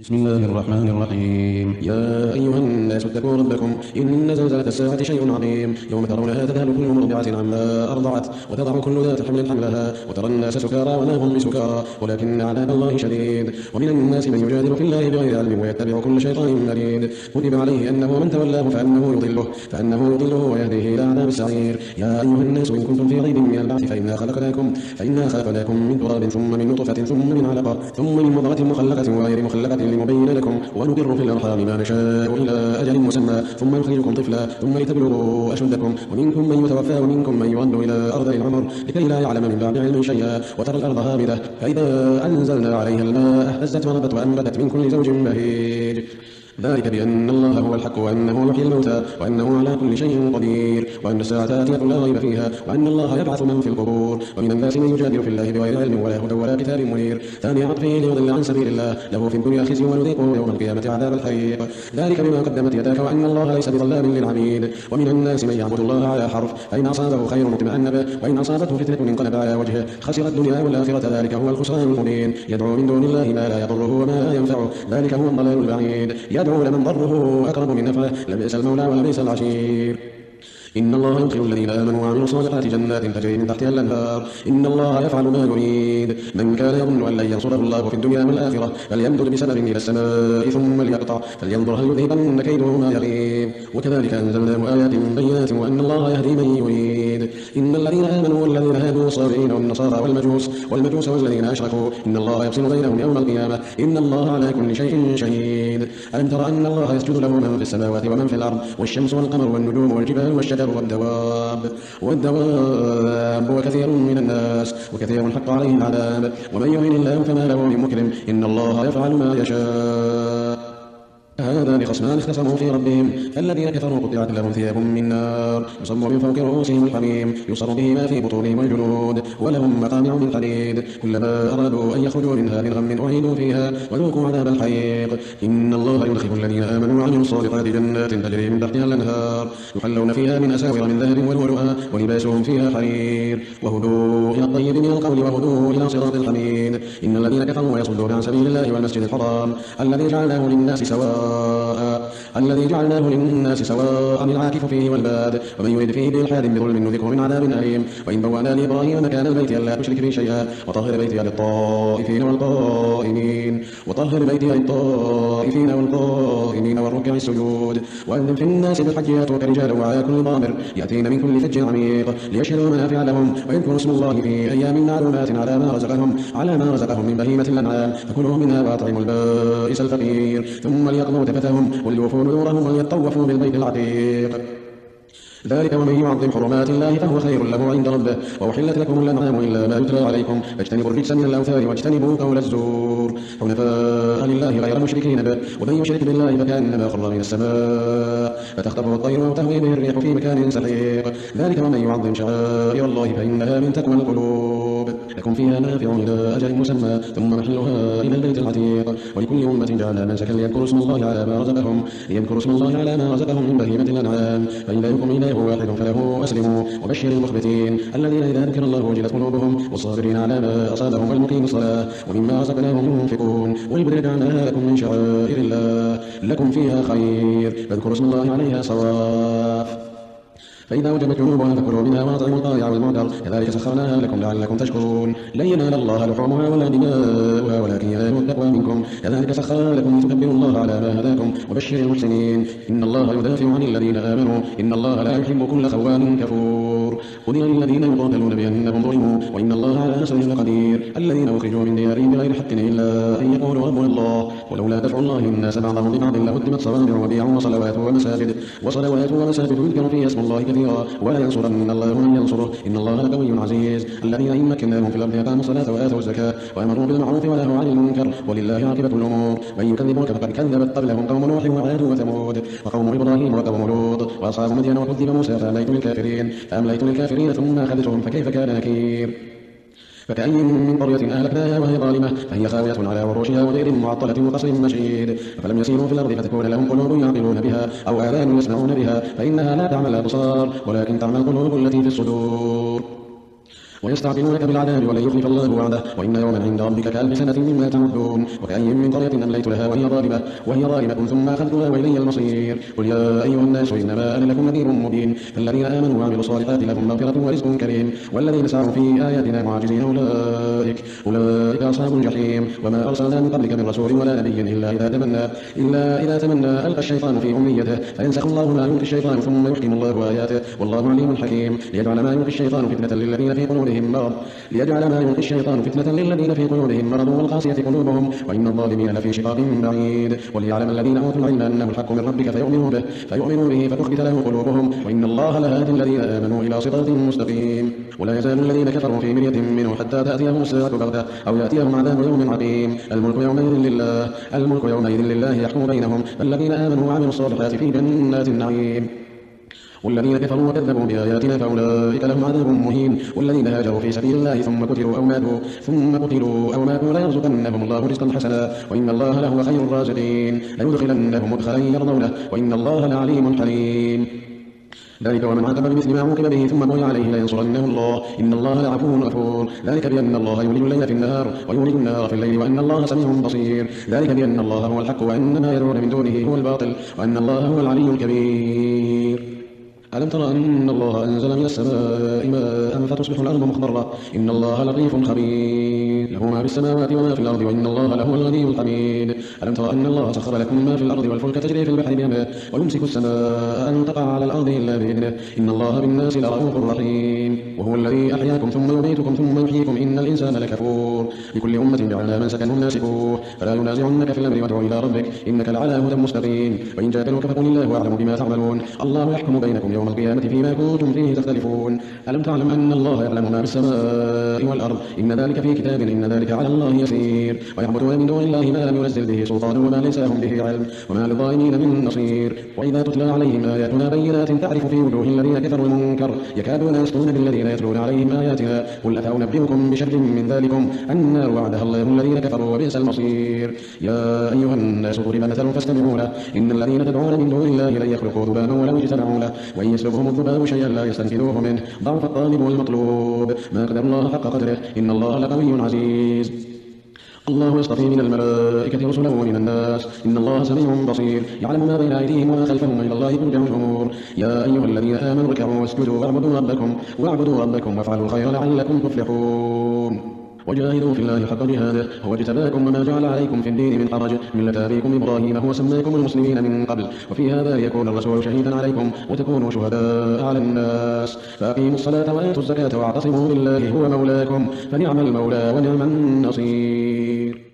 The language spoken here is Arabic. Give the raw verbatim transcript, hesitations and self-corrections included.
بسم الله الرحمن الرحيم. يا أيها الناس اتقوا ربكم إن زلزلة الساعة شيء عظيم، يوم ترونها تذهل كل مرضعة عما أرضعت وتضع كل ذات حمل حملها وترى الناس سكارى وما هم بسكارى ولكن عذاب الله شديد. ومن الناس من يجادل في الله بغير علم ويتبع كل شيطان مريد. كتب عليه أنه من تولاه فأنه يضله فأنه يضله ويهديه إلى عذاب السعير. يا أيها الناس إن كنتم في ريب من البعث فإنا خلقناكم فإنا خلقناكم من تراب ثم من نطفة ثم من علقة ثم من مضغة مخلقة وغير مخلقة لنبين لكم ونقر في الأرحام ما نشاء إلى أجل مسمى ثم نخرجكم طفلا ثم لتبلغوا أشدكم ومنكم من يتوفى ومنكم من يرد إلى أرض العمر لكي لا يعلم من بعد علم شيئا. وترى الأرض هامدة فإذا أنزلنا عليها الماء اهتزت وربت وأنبتت من كل زوج بهيج. ذلك بأن الله هو الحق وأنه يحيي الموتى وأنه على كل شيء قدير وأن الساعة آتية لا ريب فيها وأن الله يبعث من في القبور. ومن الناس من يجادل في الله بغير علم ولا هدى ولا كتاب منير ثاني عطفه ليضل عن سبيل الله له في الدنيا خزي ونذيقه يوم القيامة عذاب الحريق. ذلك بما قدمت يداك وأن الله ليس بظلام للعبيد. ومن الناس من يعبد الله على حرف فإن أصابه خير اطمأن به وإن أصابته فتنة انقلب على وجهه خسر الدنيا والآخرة ذلك هو الخسران المبين. يدعو من دون الله ما لا يضره وما لا ينفعه ذلك هو الضلال البعيد. يدعو لمن ضره أقرب من نفعه لبئس المولى ولبئس العشير. إن الله يدخل الذين آمنوا وعملوا الصالحات جنات تجري من تحتها الأنهار إن الله يفعل ما يريد. من كان يظن أن لن ينصره الله في الدنيا والآخرة فليمدد بسبب إلى السماء ثم ليقطع فلينظر هل يذهبن كيده ما يغيب. وكذلك أنزلناه آيات بينات وأن الله يهدي من يريد. إن الذين آمنوا والذين هادوا والصابئين والنصارى والمجوس والمجوس والذين أشركوا إن الله يفصل بينهم يوم القيامة إن الله على كل شيء شهيد. ألم تر أن الله يسجد له من في السماوات ومن في الأرض والشمس والقمر والنجوم والجبال والشجر والدواب والدواب وكثير من الناس وكثير حق عليه العذاب ومن يهن الله فما له من مكرم إن الله يفعل ما يشاء. هذان خصمان اختصموا في ربهم فالذين كفروا قطعت لهم ثياب من نار يصب من فوق رؤوسهم الحميم يصر به ما في بطونهم الجلود ولهم مقامع من حديد كلما أرادوا أن يخرجوا منها من غم أعيدوا فيها وذوقوا عذاب الحريق. إن الله يدخل الذين آمنوا وعملوا الصالحات جنات تجري من تحتها الأنهار يحلون فيها من أساور من ذهب ولؤلؤا ولباسهم فيها حرير وهدوا إلى الطيب من القول وهدوا إلى صراط الحميد. إن الذين كفروا ويصدون عن سبيل الله والمسجد الحرام الذي جعلناه للناس سواء الذي جعلناه للناس سواء العاكف فيه والباد ومن يرد فيه بإلحاد بظلم نذقه من عذاب أليم. وإن بوأنا لإبراهيم مكان البيت ألا تشرك بي شيئا وطهر بيتي للطائفين والقائمين وطهر بيتي للطائفين والقائمين والركع السجود. وأذن في الناس بالحج يأتوك رجالا وعلى كل ضامر يأتين من كل فج عميق ليشهدوا منافع لهم ويذكروا اسم الله في أيام معلومات على ما رزقهم على ما رزقهم من بهيمة الأنعام فكلوا منها وأطعموا البائس الفقير ثم ليقضوا تفتهم وليوفوا نذورهم وليطوفوا بالبيت العتيق. ذلك ومن يعظم حرمات الله فهو خير له عند ربه. وأحلت لكم الأنعام إلا ما يتلى عليكم فاجتنبوا الرجس من الأوثان واجتنبوا قول الزور حنفاء لله غير مشركين به ومن يشرك بالله فكأنما خر من السماء فتخطفه الطير وتهوي به الريح في مكان سحيق. ذلك ومن يعظم شعائر الله فإنها من تقوى القلوب. لكم فيها منافع إلى أجل مسمى ثم محلها إلى البيت العتيق. ولكل أمة جعلنا منسكا ليذكروا اسم الله على ما رزقهم ليذكروا اسم الله على ما رزقهم من بهيمة الأنعام فإلهكم إله واحد فله أسلموا. وبشر المخبتين الذين إذا ذكر الله وجلت قلوبهم والصابرين على ما أصابهم والمقيم الصلاة ومما رزقناهم ينفقون. والبر جعلناها لكم من شعائر الله لكم فيها خير فاذكروا اسم الله عليها صواف. فإذا وجبت جنوبها فكلوا منها وأطعموا الطائع والمعتر كذلك سخرناها لكم لعلكم تشكرون. لن ينال الله لحومها ولا دماؤها ولكن يناله التقوى منكم كذلك سخرها لكم لتكبروا الله على ما هداكم وبشر المحسنين. إن الله يدافع عن الذين آمنوا إن الله لا يحب كل خوان كفور. أذن للذين يقاتلون بأنهم ظلموا وإن الله على نصرهم لقدير. الذين أخرجوا من ديارهم بغير حق إلا أن يقولوا ربنا الله ولولا دفع الله الناس بعضهم ببعض لهدمت صوامع وبيع وصلوات ومساجد وصلوات ومساجد يذكر فيها اسم الله كثيرا ولا ينصرن الله من ينصره إن الله لقوي عزيز. الذين إن مكناهم في الأرض أقاموا الصلاة وآتوا الزكاة وأمروا بالمعروف ونهوا عن المنكر ولله عاقبة الأمور. من يكذبك فقد كذبت قبلهم قوم نوح وعاد وثمود وقوم إبراهيم وقوم لوط وأصحاب مدين وكذب موسى فأمليت للكافرين فأمليت للكافرين ثم أخذتهم فكيف كان نكير. فكأي من قرية أهلكناها وهي ظالمة فهي خاوية على عروشها ودير معطلة وقصر مشيد أفلم يسيروا في الأرض فتكون لهم قلوب يعقلون بها أو آذان يسمعون بها فإنها لا تعمى الأبصار ولكن تعمى القلوب التي في الصدور. ويستعجلونك بالعذاب ولن يخلف الله وعده وإن يوما عند ربك كألف سنة مما تعدون وكأي من قرية أمليت لها وهي ظالمة وهي ظالمة ثم أخذتها وإلي المصير قل يا أيها الناس إنما أنا لكم نذير مبين فالذين آمنوا وعملوا الصالحات لهم مغفرة ورزق كريم والذين سعوا في آياتنا معاجزين أولئك أولئك أصحاب الجحيم وما أرسلنا من قبلك من رسول ولا نبي إلا إذا تمنى إلا إذا تمنى ألقى الشيطان في أمنيته فينسخ الله ما يلقي الشيطان ثم يحكم الله آياته والله عليم حكيم ليجعل ما يلقي الشيطان فتنة للذين في قلوبهم مرض ليجعل ما يلقي الشيطان فتنة للذين في قلوبهم مرض والقاسية قلوبهم وإن الظالمين لفي شقاق بعيد وليعلم الذين أوتوا العلم أنه الحق من ربك فيؤمنوا به فيؤمنوا به فتخبت له قلوبهم وإن الله لهادي الذين آمنوا إلى صراط مستقيم ولا يزال الذين كفروا في مرية منه حتى تأتيهم الساعة بغتة أو يأتيهم عذاب يوم عقيم الملك يومئذ لله الملك يومئذ لله يحكم بينهم فالذين آمنوا وعملوا الصالحات في جنات النعيم والذين كفروا وكذبوا بآياتنا فأولئك لهم عذاب مهين والذين هاجروا في سبيل الله ثم قتلوا أو ماتوا ثم قتلوا أو ماتوا ليرزقنهم الله رزقا حسنا وإن الله لهو خير الرازقين ليدخلنهم مدخلا يرضونه وإن الله لعليم حليم ذلك ومن عاقب بمثل ما عوقب به ثم بغي عليه لينصرنه الله إن الله لعفو غفور ذلك بأن الله يولج الليل في النهار ويولج النهار في الليل وأن الله سميع بصير ذلك بأن الله هو الحق وأن ما يدعون من دونه هو الباطل وأن الله هو العلي الكبير ألم تر أن الله أنزل من السماء ماء فتصبح الأرض مخضرة إن الله لطيف خبير له ما في السماوات وما في الأرض وإن الله لهو الغني الحميد ألم تر أن الله سخر لكم ما في الأرض والفلك تجري في البحر بأمره ويمسك السماء أن تقع على الأرض إلا بإذنه إن الله بالناس لرؤوف رحيم وهو الذي أحياكم ثم يميتكم ثم يحييكم إن الإنسان لكفور لكل أمة جعلنا من سكنهم ناسكوه فلا ينازعنك في الأمر وادع إلى ربك إنك لعلى هدى مستقيم وإن جادلوك فقل الله أعلم بما تعملون الله يحكم بينكم يوم القيامة فيما كنتم فيه تختلفون ألم تعلم أن الله يعلم ما في السماء والأرض إن ذلك في كتاب إن ذلك على الله يسير ويعبدون من دون الله ما لم ينزل به سلطان وما ليس لهم به علم وما للظالمين من نصير وإذا تتلى عليهم آياتنا بينات تعرف في وجوه الذين كفروا المنكر يكادون يسطون بالذين يتلون عليهم آياتنا قل أفأنبئكم بشر من ذلكم النار وعدها الله الذين كفروا وبئس المصير يا أيها الناس ضرب مثل فاستمعوا له إن الذين تدعون من دون الله لن يخلقوا ذبابا ولو اجتمعوا له وإن يسلبهم الذباب شيئا لا يستنفذوه منه ضعف الطالب والمطلوب ما قدر الله حق قدره إن الله لقوي عزيز الله يصطفي من الملائكة رسلا ومن الناس إن الله سميع بصير يعلم ما بين أيديهم وما خلفهم إلى الله ترجع الأمور يا أيها الذين آمنوا اركعوا واسجدوا واعبدوا ربكم واعبدوا ربكم وافعلوا الخير لعلكم تفلحون وجاهدوا في الله حق جهاده هو اجتباكم وما جعل عليكم في الدين من حرج ملة أبيكم إبراهيم هو سماكم المسلمين من قبل وفي هذا ليكون الرسول شهيدا عليكم وتكونوا شهداء على الناس فأقيموا الصلاة وآتوا الزكاة واعتصموا بالله هو مولاكم فنعم المولى ونعم النصير